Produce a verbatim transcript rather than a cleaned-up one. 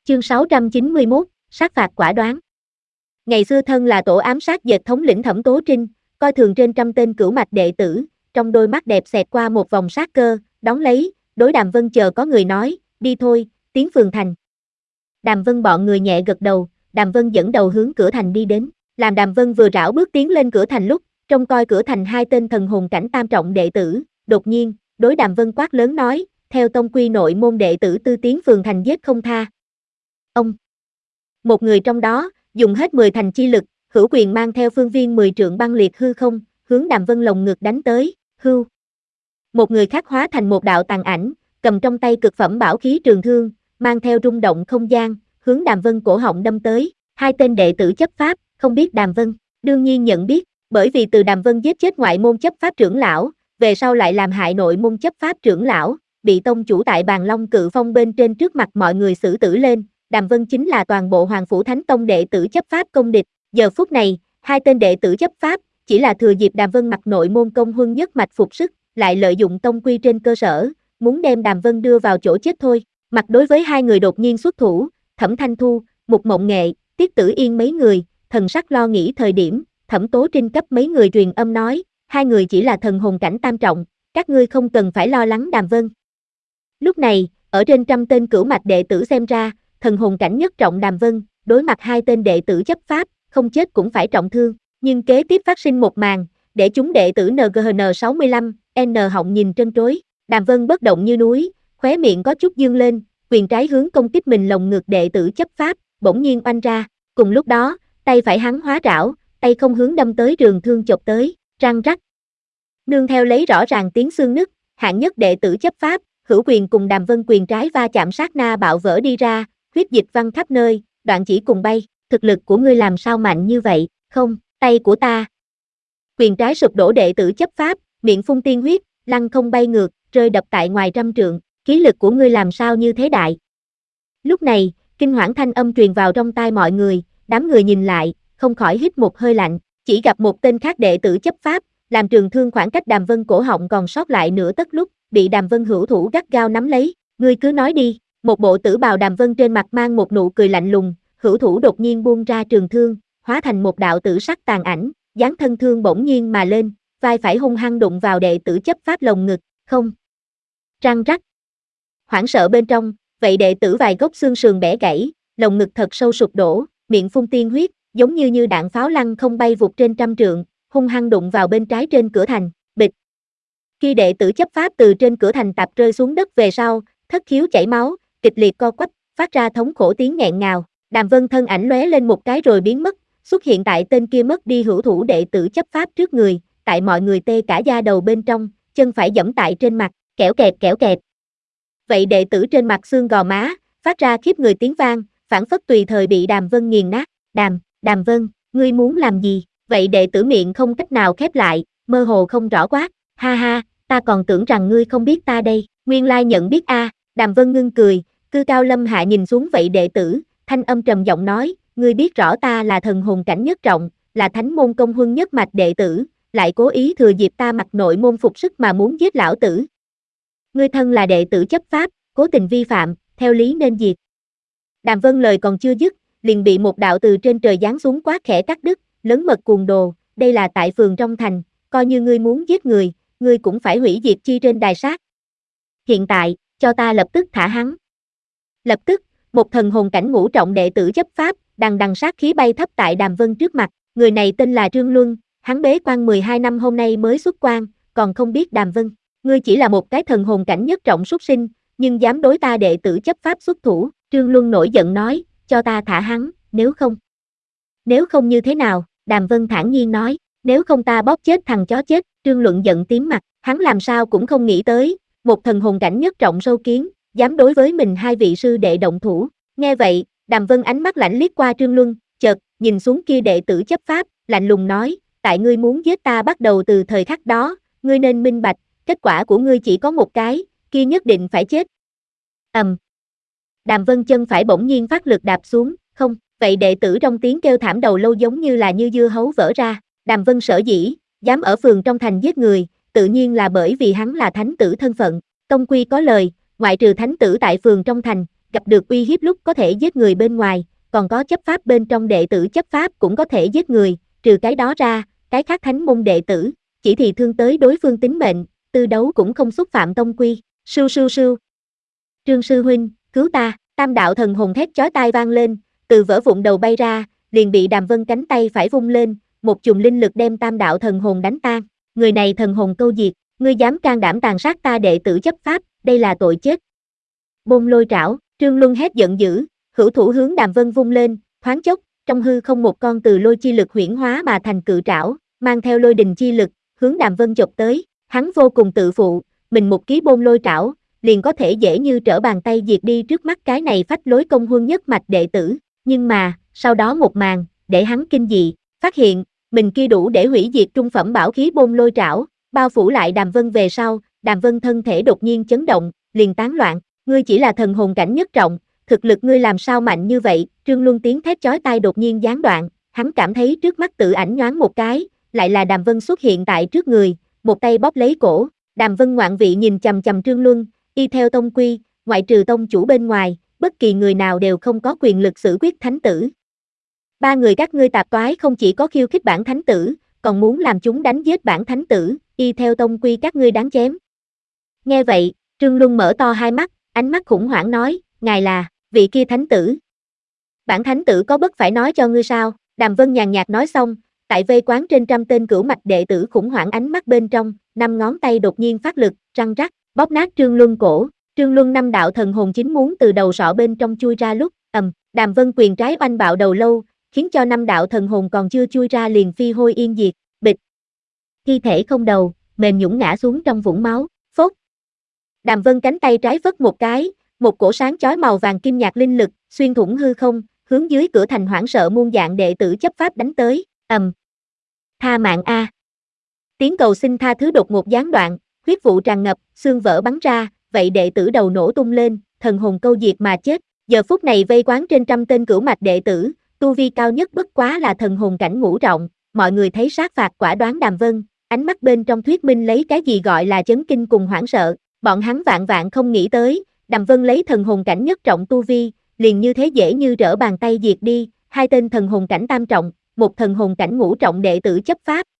Chương sáu trăm chín mươi mốt, sát phạt quả đoán. Ngày xưa thân là tổ ám sát dệt thống lĩnh Thẩm Tố Trinh, coi thường trên trăm tên cửu mạch đệ tử, trong đôi mắt đẹp xẹt qua một vòng sát cơ, đón lấy, đối Đàm Vân chờ có người nói, đi thôi, tiến phường thành. Đàm Vân bọn người nhẹ gật đầu, Đàm Vân dẫn đầu hướng cửa thành đi đến, làm Đàm Vân vừa rảo bước tiến lên cửa thành lúc, trông coi cửa thành hai tên thần hồn cảnh tam trọng đệ tử, đột nhiên, đối Đàm Vân quát lớn nói, theo tông quy nội môn đệ tử tư tiến phường thành giết không tha. Ông, một người trong đó, dùng hết mười thành chi lực, hữu quyền mang theo phương viên mười trượng băng liệt hư không, hướng Đàm Vân lồng ngực đánh tới, hưu. Một người khác hóa thành một đạo tàn ảnh, cầm trong tay cực phẩm bảo khí trường thương, mang theo rung động không gian, hướng Đàm Vân cổ họng đâm tới, hai tên đệ tử chấp pháp, không biết Đàm Vân, đương nhiên nhận biết, bởi vì từ Đàm Vân giết chết ngoại môn chấp pháp trưởng lão, về sau lại làm hại nội môn chấp pháp trưởng lão, bị tông chủ tại Bàn Long Cự Phong bên trên trước mặt mọi người xử tử lên. Đàm Vân chính là toàn bộ Hoàng Phủ Thánh Tông đệ tử chấp pháp công địch, giờ phút này, hai tên đệ tử chấp pháp, chỉ là thừa dịp Đàm Vân mặc nội môn công huân nhất mạch phục sức, lại lợi dụng tông quy trên cơ sở, muốn đem Đàm Vân đưa vào chỗ chết thôi. Mặt đối với hai người đột nhiên xuất thủ, Thẩm Thanh Thu, Mục Mộng Nghệ, Tiết Tử Yên mấy người, thần sắc lo nghĩ thời điểm, Thẩm Tố Trinh cấp mấy người truyền âm nói, hai người chỉ là thần hồn cảnh tam trọng, các ngươi không cần phải lo lắng Đàm Vân. Lúc này, ở trên trăm tên cửu mạch đệ tử xem ra, thần hồn cảnh nhất trọng Đàm Vân, đối mặt hai tên đệ tử chấp pháp, không chết cũng phải trọng thương, nhưng kế tiếp phát sinh một màn, để chúng đệ tử N G H N sáu mươi lăm, N họng nhìn trân trối, Đàm Vân bất động như núi, khóe miệng có chút dương lên, quyền trái hướng công kích mình lồng ngực đệ tử chấp pháp, bỗng nhiên oanh ra, cùng lúc đó, tay phải hắn hóa trảo, tay không hướng đâm tới trường thương chộp tới, răng rắc. Nương theo lấy rõ ràng tiếng xương nứt, hạng nhất đệ tử chấp pháp, hữu quyền cùng Đàm Vân quyền trái va chạm sát na bạo vỡ đi ra, huyết dịch văng khắp nơi, đoạn chỉ cùng bay, thực lực của ngươi làm sao mạnh như vậy, không, tay của ta. Quyền trái sụp đổ đệ tử chấp pháp, miệng phun tiên huyết, lăn không bay ngược, rơi đập tại ngoài trăm trượng, khí lực của ngươi làm sao như thế đại. Lúc này, kinh hoảng thanh âm truyền vào trong tai mọi người, đám người nhìn lại, không khỏi hít một hơi lạnh, chỉ gặp một tên khác đệ tử chấp pháp, làm trường thương khoảng cách Đàm Vân cổ họng còn sót lại nửa tấc lúc, bị Đàm Vân hữu thủ gắt gao nắm lấy, ngươi cứ nói đi. Một bộ tử bào Đàm Vân trên mặt mang một nụ cười lạnh lùng, hữu thủ đột nhiên buông ra trường thương, hóa thành một đạo tử sắc tàn ảnh, dáng thân thương bỗng nhiên mà lên, vai phải hung hăng đụng vào đệ tử chấp pháp lồng ngực, không. Răng rắc. Hoảng sợ bên trong, vậy đệ tử vài gốc xương sườn bẻ gãy, lồng ngực thật sâu sụp đổ, miệng phun tiên huyết, giống như như đạn pháo lăn không bay vụt trên trăm trượng, hung hăng đụng vào bên trái trên cửa thành, bịch. Khi đệ tử chấp pháp từ trên cửa thành tạp rơi xuống đất về sau, thất khiếu chảy máu, kịch liệt co quắp, phát ra thống khổ tiếng nghẹn ngào. Đàm Vân thân ảnh lóe lên một cái rồi biến mất, xuất hiện tại tên kia mất đi hữu thủ đệ tử chấp pháp trước người, tại mọi người tê cả da đầu bên trong, chân phải giẫm tại trên mặt, kẽo kẹt kẽo kẹt. Vậy đệ tử trên mặt xương gò má, phát ra khiếp người tiếng vang, phảng phất tùy thời bị Đàm Vân nghiền nát. Đàm, Đàm Vân, ngươi muốn làm gì? Vậy đệ tử miệng không cách nào khép lại, mơ hồ không rõ quát, ha ha, ta còn tưởng rằng ngươi không biết ta đây, nguyên lai nhận biết a. À. Đàm Vân ngưng cười, cư cao lâm hạ nhìn xuống vậy đệ tử, thanh âm trầm giọng nói, ngươi biết rõ ta là thần hồn cảnh nhất trọng, là thánh môn công huân nhất mạch đệ tử, lại cố ý thừa dịp ta mặc nội môn phục sức mà muốn giết lão tử. Ngươi thân là đệ tử chấp pháp, cố tình vi phạm, theo lý nên diệt. Đàm Vân lời còn chưa dứt, liền bị một đạo từ trên trời giáng xuống quát khẽ cắt đứt, lớn mật cuồng đồ, đây là tại phường trong thành, coi như ngươi muốn giết người, ngươi cũng phải hủy diệt chi trên đài sát. Hiện tại, cho ta lập tức thả hắn. Lập tức, một thần hồn cảnh ngũ trọng đệ tử chấp pháp, đằng đằng sát khí bay thấp tại Đàm Vân trước mặt, người này tên là Trương Luân, hắn bế quan mười hai năm hôm nay mới xuất quan, còn không biết Đàm Vân, ngươi chỉ là một cái thần hồn cảnh nhất trọng súc sinh, nhưng dám đối ta đệ tử chấp pháp xuất thủ, Trương Luân nổi giận nói, cho ta thả hắn, nếu không. Nếu không như thế nào, Đàm Vân thản nhiên nói, nếu không ta bóp chết thằng chó chết, Trương Luận giận tím mặt, hắn làm sao cũng không nghĩ tới, một thần hồn cảnh nhất trọng sâu kiến, dám đối với mình hai vị sư đệ động thủ. Nghe vậy, Đàm Vân ánh mắt lạnh liếc qua Trương Luân, chợt, nhìn xuống kia đệ tử chấp pháp, lạnh lùng nói, tại ngươi muốn giết ta bắt đầu từ thời khắc đó, ngươi nên minh bạch, kết quả của ngươi chỉ có một cái, kia nhất định phải chết. Ầm. Um. Đàm Vân chân phải bỗng nhiên phát lực đạp xuống, không, vậy đệ tử trong tiếng kêu thảm đầu lâu giống như là như dưa hấu vỡ ra, Đàm Vân sở dĩ, dám ở phường trong thành giết người, tự nhiên là bởi vì hắn là thánh tử thân phận, tông quy có lời, ngoại trừ thánh tử tại phường trong thành, gặp được uy hiếp lúc có thể giết người bên ngoài, còn có chấp pháp bên trong đệ tử chấp pháp cũng có thể giết người, trừ cái đó ra, cái khác thánh môn đệ tử, chỉ thì thương tới đối phương tính mệnh, tư đấu cũng không xúc phạm tông quy, sưu sưu sưu. Trương sư huynh, cứu ta, tam đạo thần hồn thét chói tai vang lên, từ vỡ vụn đầu bay ra, liền bị Đàm Vân cánh tay phải vung lên, một chùm linh lực đem tam đạo thần hồn đánh tan, người này thần hồn câu diệt, ngươi dám can đảm tàn sát ta đệ tử chấp pháp, đây là tội chết. Bôn lôi trảo, Trương Luân hét giận dữ, hữu thủ hướng Đàm Vân vung lên, thoáng chốc, trong hư không một con từ lôi chi lực huyễn hóa mà thành cự trảo, mang theo lôi đình chi lực, hướng Đàm Vân chộp tới, hắn vô cùng tự phụ, mình một ký bôn lôi trảo, liền có thể dễ như trở bàn tay diệt đi trước mắt cái này phách lối công huân nhất mạch đệ tử, nhưng mà, sau đó một màn, để hắn kinh dị, phát hiện, mình kia đủ để hủy diệt trung phẩm bảo khí bôn lôi trảo, bao phủ lại Đàm Vân về sau, Đàm Vân thân thể đột nhiên chấn động, liền tán loạn, ngươi chỉ là thần hồn cảnh nhất trọng, thực lực ngươi làm sao mạnh như vậy, Trương Luân tiếng thét chói tai đột nhiên gián đoạn, hắn cảm thấy trước mắt tự ảnh nhoáng một cái, lại là Đàm Vân xuất hiện tại trước người, một tay bóp lấy cổ, Đàm Vân ngoạn vị nhìn chằm chằm Trương Luân, y theo tông quy, ngoại trừ tông chủ bên ngoài, bất kỳ người nào đều không có quyền lực xử quyết thánh tử. Ba người các ngươi tạp toái không chỉ có khiêu khích bản thánh tử, còn muốn làm chúng đánh giết bản thánh tử, y theo tông quy các ngươi đáng chém. Nghe vậy, Trương Luân mở to hai mắt, ánh mắt khủng hoảng nói, ngài là, vị kia thánh tử. Bản thánh tử có bất phải nói cho ngươi sao, Đàm Vân nhàn nhạt nói xong, tại vây quán trên trăm tên cửu mạch đệ tử khủng hoảng ánh mắt bên trong, năm ngón tay đột nhiên phát lực, răng rắc, bóp nát Trương Luân cổ, Trương Luân năm đạo thần hồn chính muốn từ đầu sọ bên trong chui ra lúc, ầm, Đàm Vân quyền trái oanh bạo đầu lâu, khiến cho năm đạo thần hồn còn chưa chui ra liền phi hôi yên diệt, bịch. Thi thể không đầu, mềm nhũn ngã xuống trong vũng máu, phốt. Đàm Vân cánh tay trái vất một cái, một cổ sáng chói màu vàng kim nhạt linh lực, xuyên thủng hư không, hướng dưới cửa thành hoảng sợ muôn dạng đệ tử chấp pháp đánh tới, ầm. Tha mạng a. Tiếng cầu xin tha thứ đột ngột gián đoạn, huyết vụ tràn ngập, xương vỡ bắn ra, vậy đệ tử đầu nổ tung lên, thần hồn câu diệt mà chết. Giờ phút này vây quán trên trăm tên cửu mạch đệ tử, tu vi cao nhất bất quá là thần hồn cảnh ngũ trọng, mọi người thấy sát phạt quả đoán Đàm Vân, ánh mắt bên trong thuyết minh lấy cái gì gọi là chấn kinh cùng hoảng sợ, bọn hắn vạn vạn không nghĩ tới, Đàm Vân lấy thần hồn cảnh nhất trọng tu vi, liền như thế dễ như trở bàn tay diệt đi, hai tên thần hồn cảnh tam trọng, một thần hồn cảnh ngũ trọng đệ tử chấp pháp,